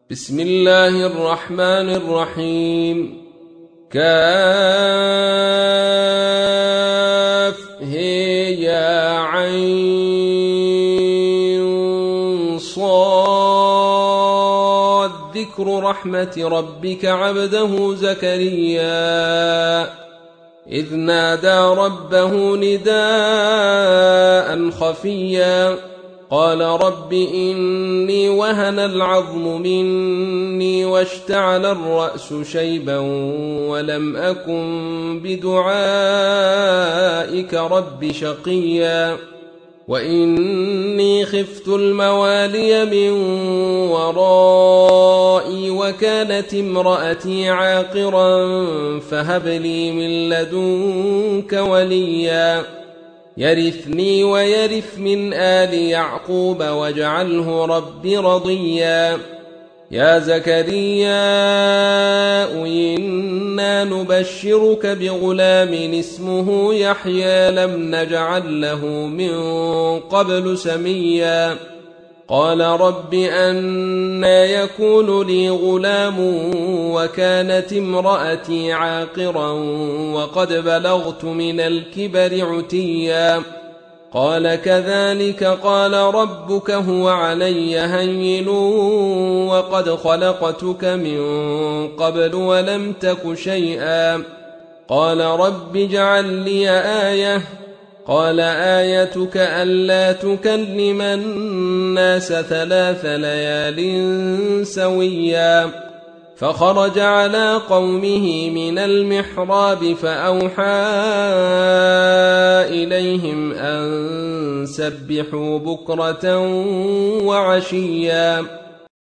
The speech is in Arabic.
بسم الله الرحمن الرحيم. كافها يا عين صاد ذكر رحمة ربك عبده زكريا إذ نادى ربه نداء خفيا قال رب إني وهن العظم مني واشتعل الرأس شيبا ولم أكن بدعائك رب شقيا وإني خفت الموالي من ورائي وكانت امرأتي عاقرا فهب لي من لدنك وليا يرثني ويرث من آل يعقوب واجعله رب رضيا يا زكريا إنا نبشرك بغلام اسمه يحيى لم نجعل له من قبل سميا قال رب أنى يكون لي غلام وكانت امرأتي عاقرا وقد بلغت من الكبر عتيا قال كذلك قال ربك هو علي هين وقد خلقتك من قبل ولم تك شيئا قال رب اجعل لي آية قال آيتك ألا تكلم الناس 3 ليال سويا فخرج على قومه من المحراب فأوحى إليهم أن سبحوا بكرة وعشيا